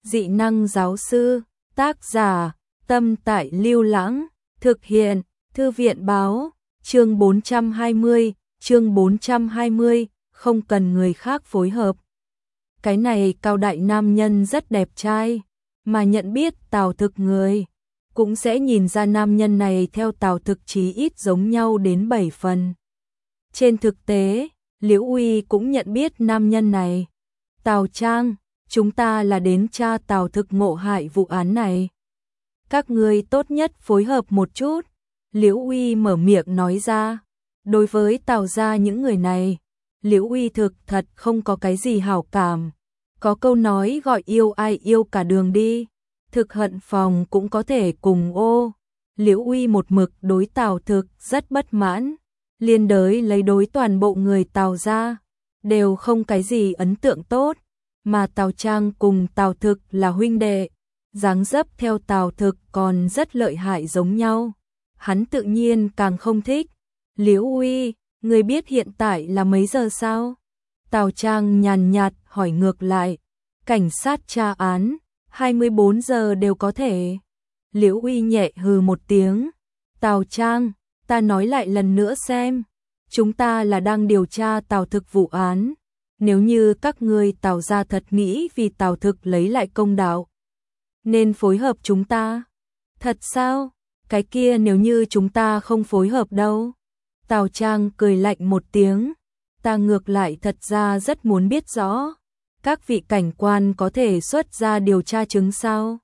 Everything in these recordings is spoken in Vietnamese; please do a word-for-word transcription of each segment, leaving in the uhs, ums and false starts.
Dị năng giáo sư, tác giả, Tâm Tại Lưu Lãng, thực hiện, Thư viện báo, chương bốn trăm hai mươi, chương bốn trăm hai mươi, không cần người khác phối hợp. Cái này Cao đại nam nhân rất đẹp trai, mà nhận biết Tào Thực người, cũng sẽ nhìn ra nam nhân này theo Tào Thực chí ít giống nhau đến bảy phần. Trên thực tế, Liễu Uy cũng nhận biết nam nhân này. Tào Trang, chúng ta là đến tra Tào Thực ngộ hại vụ án này. Các ngươi tốt nhất phối hợp một chút. Liễu Uy mở miệng nói ra. Đối với Tào gia những người này, Liễu Uy thực thật không có cái gì hảo cảm. Có câu nói gọi yêu ai yêu cả đường đi. Thực hận phòng cũng có thể cùng ô. Liễu Uy một mực đối Tào Thực rất bất mãn. Liên đới lấy đối toàn bộ người Tào gia, đều không cái gì ấn tượng tốt. Mà Tào Trang cùng Tào Thực là huynh đệ, dáng dấp theo Tào Thực còn rất lợi hại giống nhau. Hắn tự nhiên càng không thích. Liễu Uy, người biết hiện tại là mấy giờ sao? Tào Trang nhàn nhạt hỏi ngược lại. Cảnh sát tra án, hai mươi bốn giờ đều có thể. Liễu Uy nhẹ hừ một tiếng. Tào Trang, ta nói lại lần nữa xem. Chúng ta là đang điều tra Tào Thực vụ án. Nếu như các ngươi Tào gia thật nghĩ vì Tào Thực lấy lại công đạo, nên phối hợp chúng ta. Thật sao? Cái kia nếu như chúng ta không phối hợp đâu? Tào Trang cười lạnh một tiếng. Ta ngược lại thật ra rất muốn biết rõ. Các vị cảnh quan có thể xuất ra điều tra chứng sao?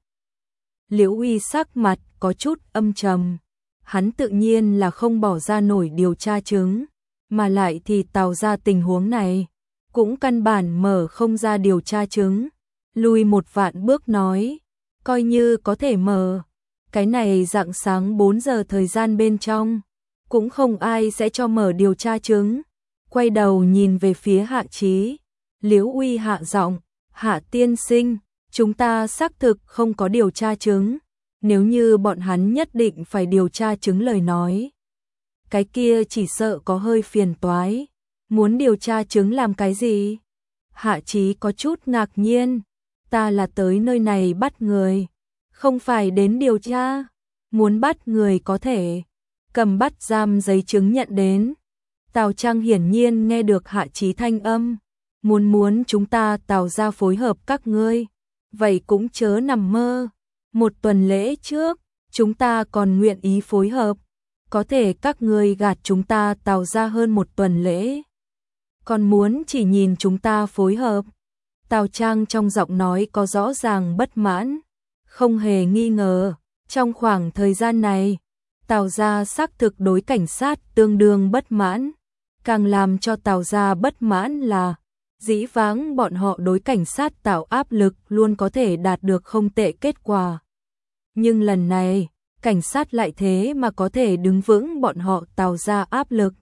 Liễu Uy sắc mặt có chút âm trầm. Hắn tự nhiên là không bỏ ra nổi điều tra chứng. Mà lại thì Tào gia tình huống này cũng căn bản mở không ra điều tra chứng. Lùi một vạn bước nói, coi như có thể mở. Cái này rạng sáng bốn giờ thời gian bên trong, cũng không ai sẽ cho mở điều tra chứng. Quay đầu nhìn về phía Hạ Chí, Liễu Uy hạ giọng, Hạ tiên sinh, chúng ta xác thực không có điều tra chứng. Nếu như bọn hắn nhất định phải điều tra chứng lời nói, cái kia chỉ sợ có hơi phiền toái. Muốn điều tra chứng làm cái gì? Hạ Chí có chút ngạc nhiên. Ta là tới nơi này bắt người, không phải đến điều tra. Muốn bắt người có thể cầm bắt giam giấy chứng nhận đến. Tào Trang hiển nhiên nghe được Hạ Chí thanh âm. Muốn muốn chúng ta Tào gia phối hợp các ngươi, vậy cũng chớ nằm mơ. Một tuần lễ trước, chúng ta còn nguyện ý phối hợp. Có thể các ngươi gạt chúng ta Tào gia hơn một tuần lễ, còn muốn chỉ nhìn chúng ta phối hợp. Tào Trang trong giọng nói có rõ ràng bất mãn. Không hề nghi ngờ, trong khoảng thời gian này, Tào gia xác thực đối cảnh sát tương đương bất mãn. Càng làm cho Tào gia bất mãn là, dĩ vãng bọn họ đối cảnh sát tạo áp lực luôn có thể đạt được không tệ kết quả. Nhưng lần này, cảnh sát lại thế mà có thể đứng vững bọn họ Tào gia áp lực.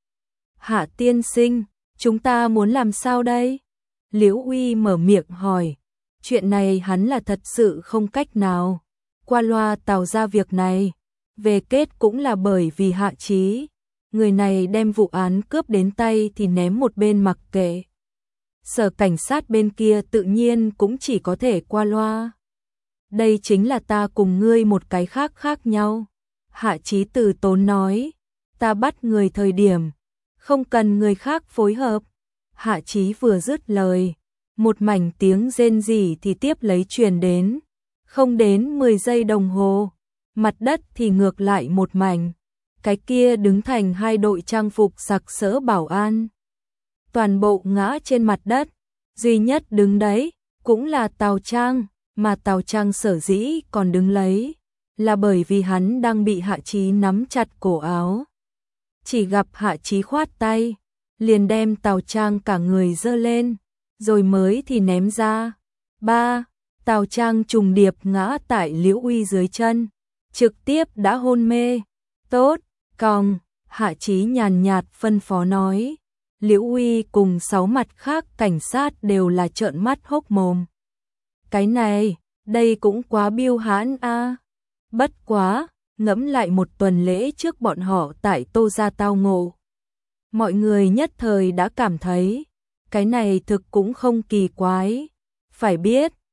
Hạ tiên sinh, chúng ta muốn làm sao đây? Liễu Uy mở miệng hỏi. Chuyện này hắn là thật sự không cách nào qua loa Tào gia việc này. Về kết cũng là bởi vì Hạ Chí, người này đem vụ án cướp đến tay thì ném một bên mặc kệ. Sở cảnh sát bên kia tự nhiên cũng chỉ có thể qua loa. Đây chính là ta cùng ngươi một cái khác khác nhau. Hạ Chí từ tốn nói. Ta bắt người thời điểm, không cần người khác phối hợp. Hạ Chí vừa dứt lời, một mảnh tiếng rên rỉ thì tiếp lấy truyền đến. Không đến mười giây đồng hồ, mặt đất thì ngược lại một mảnh. Cái kia đứng thành hai đội trang phục sặc sỡ bảo an. Toàn bộ ngã trên mặt đất, duy nhất đứng đấy, cũng là Tào Trang. Mà Tào Trang sở dĩ còn đứng lấy, là bởi vì hắn đang bị Hạ Chí nắm chặt cổ áo. Chỉ gặp Hạ Chí khoát tay, liền đem Tào Trang cả người giơ lên, rồi mới thì ném ra. Ba, Tào Trang trùng điệp ngã tại Liễu Uy dưới chân, trực tiếp đã hôn mê. Tốt, còng, Hạ Chí nhàn nhạt phân phó nói. Liễu Uy cùng sáu mặt khác cảnh sát đều là trợn mắt hốc mồm. Cái này, đây cũng quá biêu hãn a. À. Bất quá, ngẫm lại một tuần lễ trước bọn họ tại Tô gia tao ngộ. Mọi người nhất thời đã cảm thấy, cái này thực cũng không kỳ quái. Phải biết,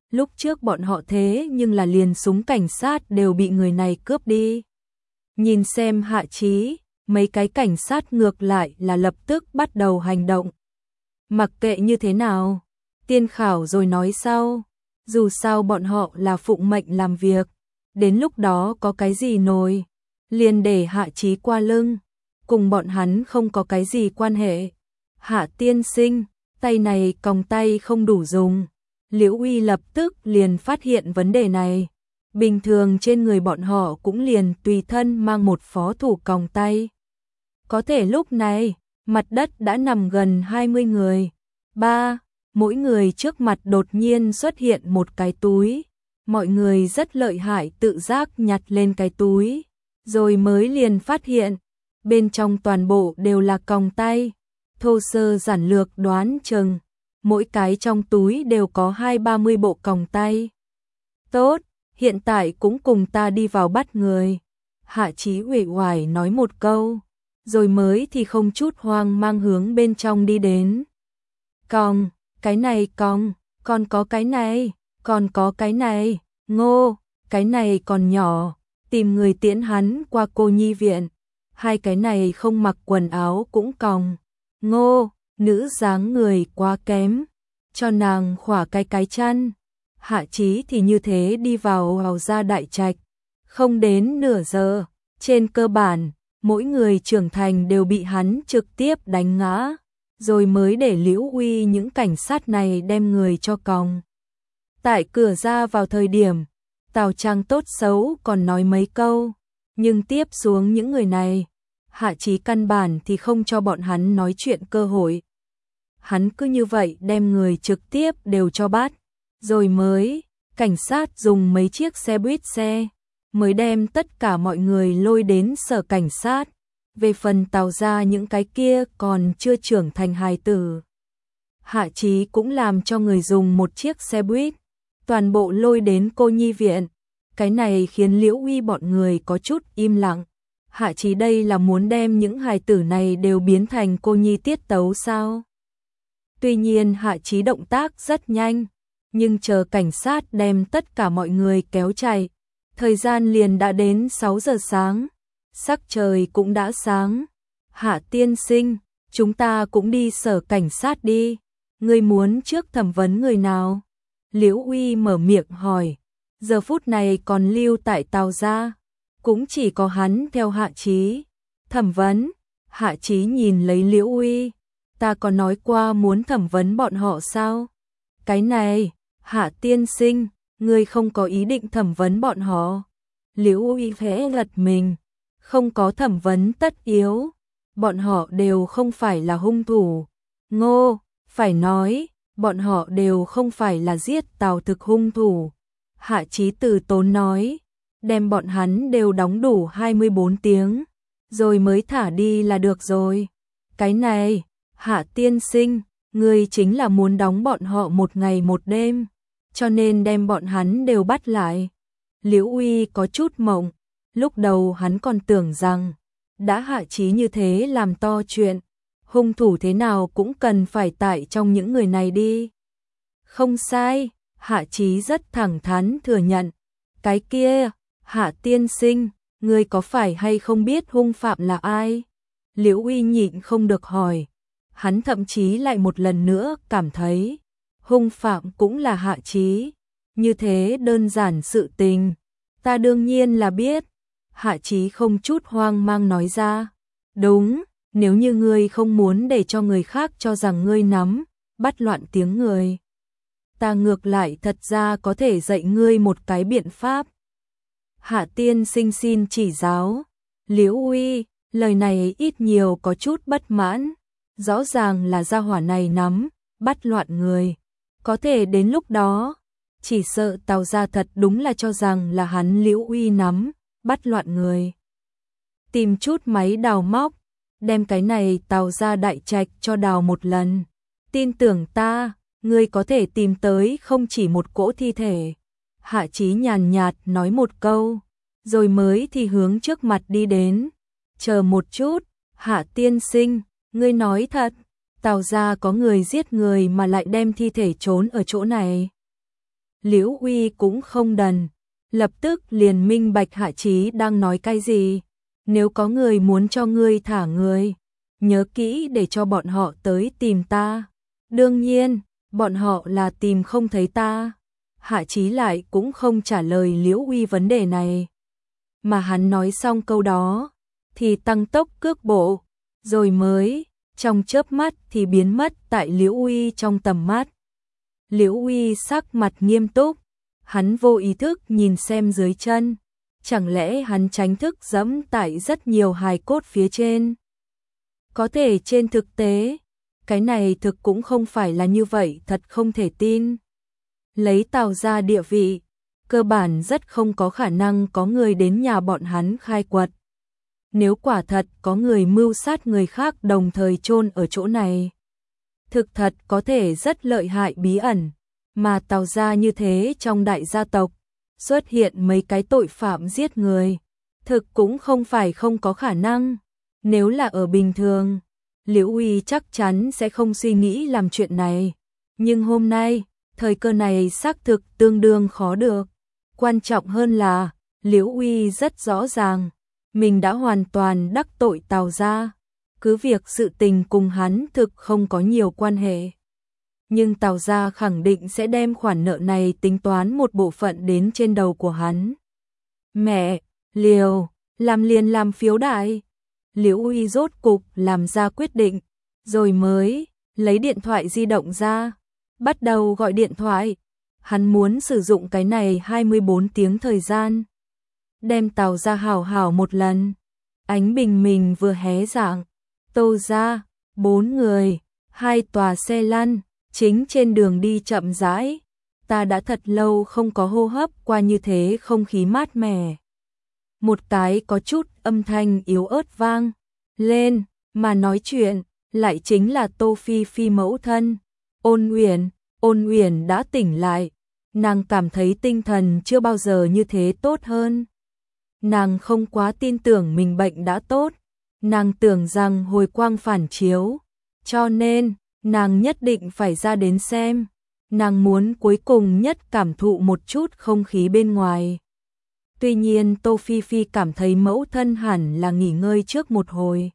lúc trước bọn họ thế nhưng là liền súng cảnh sát đều bị người này cướp đi. Nhìn xem Hạ Chí, mấy cái cảnh sát ngược lại là lập tức bắt đầu hành động. Mặc kệ như thế nào, tiên khảo rồi nói sau, dù sao bọn họ là phụng mệnh làm việc, đến lúc đó có cái gì nổi, liền để Hạ Chí qua lưng, cùng bọn hắn không có cái gì quan hệ. Hạ tiên sinh, tay này còng tay không đủ dùng. Liễu Uy lập tức liền phát hiện vấn đề này. Bình thường trên người bọn họ cũng liền tùy thân mang một phó thủ còng tay. Có thể lúc này, mặt đất đã nằm gần hai mươi người. Ba, mỗi người trước mặt đột nhiên xuất hiện một cái túi. Mọi người rất lợi hại tự giác nhặt lên cái túi, rồi mới liền phát hiện, bên trong toàn bộ đều là còng tay. Thô sơ giản lược đoán chừng, mỗi cái trong túi đều có hai ba mươi bộ còng tay. Tốt, hiện tại cũng cùng ta đi vào bắt người. Hạ Chí uể oải nói một câu, rồi mới thì không chút hoang mang hướng bên trong đi đến. Còng, cái này còng, còn có cái này, còn có cái này, Ngô, cái này còn nhỏ, tìm người tiễn hắn qua cô nhi viện. Hai cái này không mặc quần áo cũng còng. Ngô, nữ dáng người quá kém, cho nàng khỏa cái cái chăn. Hạ Chí thì như thế đi vào Hào gia đại trạch, không đến nửa giờ, trên cơ bản, mỗi người trưởng thành đều bị hắn trực tiếp đánh ngã, rồi mới để Liễu Uy những cảnh sát này đem người cho còng. Tại cửa ra vào thời điểm, Tào Trang tốt xấu còn nói mấy câu, nhưng tiếp xuống những người này, Hạ Chí căn bản thì không cho bọn hắn nói chuyện cơ hội. Hắn cứ như vậy đem người trực tiếp đều cho bắt, rồi mới, cảnh sát dùng mấy chiếc xe buýt xe, mới đem tất cả mọi người lôi đến sở cảnh sát. Về phần Tào gia những cái kia còn chưa trưởng thành hài tử, Hạ Chí cũng làm cho người dùng một chiếc xe buýt, toàn bộ lôi đến cô nhi viện. Cái này khiến Liễu Uy bọn người có chút im lặng. Hạ Chí đây là muốn đem những hài tử này đều biến thành cô nhi tiết tấu sao? Tuy nhiên Hạ Chí động tác rất nhanh, nhưng chờ cảnh sát đem tất cả mọi người kéo chạy, thời gian liền đã đến sáu giờ sáng, sắc trời cũng đã sáng. Hạ tiên sinh, chúng ta cũng đi sở cảnh sát đi, ngươi muốn trước thẩm vấn người nào? Liễu Uy mở miệng hỏi, giờ phút này còn lưu tại Tào gia, cũng chỉ có hắn theo Hạ Chí. Thẩm vấn, Hạ Chí nhìn lấy Liễu Uy, ta có nói qua muốn thẩm vấn bọn họ sao? Cái này, Hạ tiên sinh, ngươi không có ý định thẩm vấn bọn họ. Liễu Uy khẽ gật mình, không có thẩm vấn tất yếu, bọn họ đều không phải là hung thủ. Ngô, phải nói, bọn họ đều không phải là giết Tào Thực hung thủ. Hạ Chí từ tốn nói, đem bọn hắn đều đóng đủ hai mươi bốn tiếng, rồi mới thả đi là được rồi. Cái này, Hạ tiên sinh, ngươi chính là muốn đóng bọn họ một ngày một đêm, cho nên đem bọn hắn đều bắt lại. Liễu Uy có chút mộng, lúc đầu hắn còn tưởng rằng, đã Hạ Chí như thế làm to chuyện, hung thủ thế nào cũng cần phải tại trong những người này đi. Không sai, Hạ Chí rất thẳng thắn thừa nhận. Cái kia, Hạ tiên sinh, ngươi có phải hay không biết hung phạm là ai? Liễu Uy nhịn không được hỏi. Hắn thậm chí lại một lần nữa cảm thấy, hung phạm cũng là Hạ Chí. Như thế đơn giản sự tình, ta đương nhiên là biết. Hạ Chí không chút hoang mang nói ra. Đúng, nếu như ngươi không muốn để cho người khác cho rằng ngươi nắm, bắt loạn tiếng người, ta ngược lại thật ra có thể dạy ngươi một cái biện pháp. Hạ tiên sinh xin chỉ giáo. Liễu Uy, lời này ít nhiều có chút bất mãn, rõ ràng là gia hỏa này nắm, bắt loạn người. Có thể đến lúc đó, chỉ sợ Tào gia thật đúng là cho rằng là hắn Liễu Uy nắm, bắt loạn người. Tìm chút máy đào móc, đem cái này Tào gia đại trạch cho đào một lần. Tin tưởng ta, ngươi có thể tìm tới không chỉ một cỗ thi thể. Hạ Chí nhàn nhạt nói một câu, rồi mới thì hướng trước mặt đi đến. Chờ một chút, Hạ tiên sinh, ngươi nói thật, Tào gia có người giết người mà lại đem thi thể trốn ở chỗ này. Liễu Uy cũng không đần, lập tức liền minh bạch Hạ Chí đang nói cái gì. Nếu có người muốn cho ngươi thả người, nhớ kỹ để cho bọn họ tới tìm ta. Đương nhiên, bọn họ là tìm không thấy ta. Hạ Chí lại cũng không trả lời Liễu Uy vấn đề này. Mà hắn nói xong câu đó, thì tăng tốc cước bộ, rồi mới, trong chớp mắt thì biến mất tại Liễu Uy trong tầm mắt. Liễu Uy sắc mặt nghiêm túc, hắn vô ý thức nhìn xem dưới chân. Chẳng lẽ hắn tránh thức dẫm tại rất nhiều hài cốt phía trên? Có thể trên thực tế, cái này thực cũng không phải là như vậy, thật không thể tin. Lấy Tào gia địa vị, cơ bản rất không có khả năng có người đến nhà bọn hắn khai quật. Nếu quả thật có người mưu sát người khác đồng thời chôn ở chỗ này, thực thật có thể rất lợi hại bí ẩn, mà Tào gia như thế trong đại gia tộc, xuất hiện mấy cái tội phạm giết người, thực cũng không phải không có khả năng. Nếu là ở bình thường, Liễu Uy chắc chắn sẽ không suy nghĩ làm chuyện này. Nhưng hôm nay, thời cơ này xác thực tương đương khó được. Quan trọng hơn là, Liễu Uy rất rõ ràng, mình đã hoàn toàn đắc tội Tào gia. Cứ việc sự tình cùng hắn thực không có nhiều quan hệ. Nhưng Tào gia khẳng định sẽ đem khoản nợ này tính toán một bộ phận đến trên đầu của hắn. Mẹ, liều, làm liền làm phiếu đại. Liễu Uy rốt cục làm ra quyết định, rồi mới lấy điện thoại di động ra, bắt đầu gọi điện thoại. Hắn muốn sử dụng cái này hai mươi bốn tiếng thời gian, đem Tào gia hảo hảo một lần. Ánh bình minh vừa hé rạng, Tô gia, bốn người, hai tòa xe lăn, chính trên đường đi chậm rãi. Ta đã thật lâu không có hô hấp qua như thế không khí mát mẻ. Một cái có chút âm thanh yếu ớt vang lên, mà nói chuyện lại chính là Tô Phi Phi mẫu thân, Ôn Uyển. Ôn Uyển đã tỉnh lại, nàng cảm thấy tinh thần chưa bao giờ như thế tốt hơn. Nàng không quá tin tưởng mình bệnh đã tốt, nàng tưởng rằng hồi quang phản chiếu, cho nên nàng nhất định phải ra đến xem. Nàng muốn cuối cùng nhất cảm thụ một chút không khí bên ngoài. Tuy nhiên Tô Phi Phi cảm thấy mẫu thân hẳn là nghỉ ngơi trước một hồi.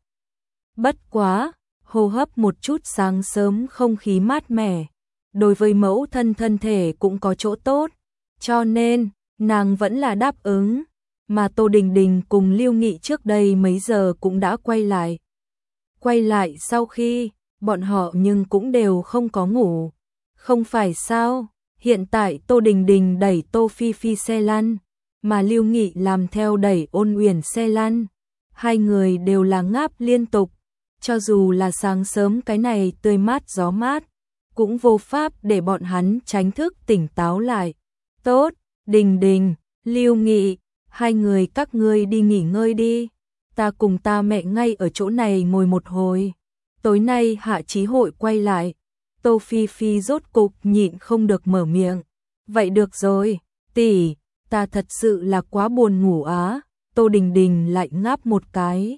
Bất quá, hô hấp một chút sáng sớm không khí mát mẻ, đối với mẫu thân thân thể cũng có chỗ tốt, cho nên nàng vẫn là đáp ứng. Mà Tô Đình Đình cùng Lưu Nghị trước đây mấy giờ cũng đã quay lại. Quay lại sau khi, bọn họ nhưng cũng đều không có ngủ. Không phải sao, hiện tại Tô Đình Đình đẩy Tô Phi Phi xe lăn, mà Lưu Nghị làm theo đẩy Ôn Uyển xe lăn. Hai người đều là ngáp liên tục, cho dù là sáng sớm cái này tươi mát gió mát, cũng vô pháp để bọn hắn tránh thức tỉnh táo lại. Tốt, Đình Đình, Lưu Nghị, hai người các ngươi đi nghỉ ngơi đi, ta cùng ta mẹ ngay ở chỗ này ngồi một hồi. Tối nay Hạ Chí hội quay lại. Tô Phi Phi rốt cục nhịn không được mở miệng. Vậy được rồi, tỷ, ta thật sự là quá buồn ngủ á. Tô Đình Đình lại ngáp một cái.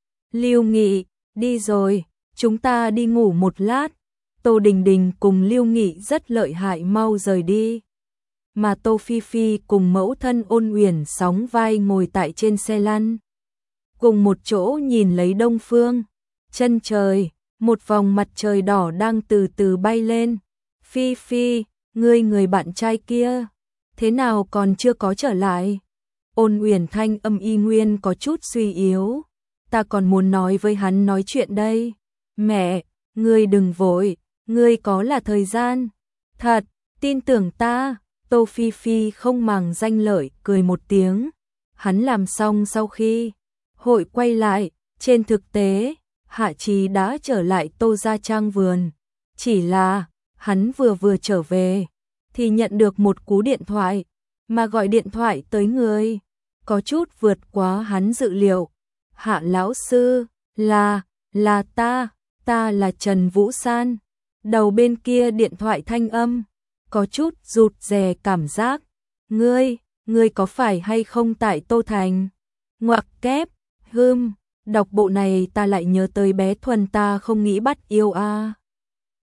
Lưu Nghị, đi rồi, chúng ta đi ngủ một lát. Tô Đình Đình cùng Lưu Nghị rất lợi hại mau rời đi. Mà Tô Phi Phi cùng mẫu thân Ôn Uyển sóng vai ngồi tại trên xe lăn, cùng một chỗ nhìn lấy đông phương. Chân trời, một vòng mặt trời đỏ đang từ từ bay lên. Phi Phi, ngươi người bạn trai kia, thế nào còn chưa có trở lại? Ôn Uyển thanh âm y nguyên có chút suy yếu. Ta còn muốn nói với hắn nói chuyện đây. Mẹ, ngươi đừng vội, ngươi có là thời gian. Thật, tin tưởng ta. Tô Phi Phi không màng danh lợi, cười một tiếng. Hắn làm xong sau khi hội quay lại, trên thực tế, Hạ Chí đã trở lại Tô gia trang vườn. Chỉ là, hắn vừa vừa trở về, thì nhận được một cú điện thoại, mà gọi điện thoại tới người, có chút vượt quá hắn dự liệu. Hạ lão sư, là, là ta, ta là Trần Vũ San. Đầu bên kia điện thoại thanh âm, có chút rụt rè cảm giác. Ngươi, ngươi có phải hay không tại Tô Thành? Ngoặc kép, hưm, đọc bộ này ta lại nhớ tới bé Thuần ta không nghĩ bắt yêu a. À.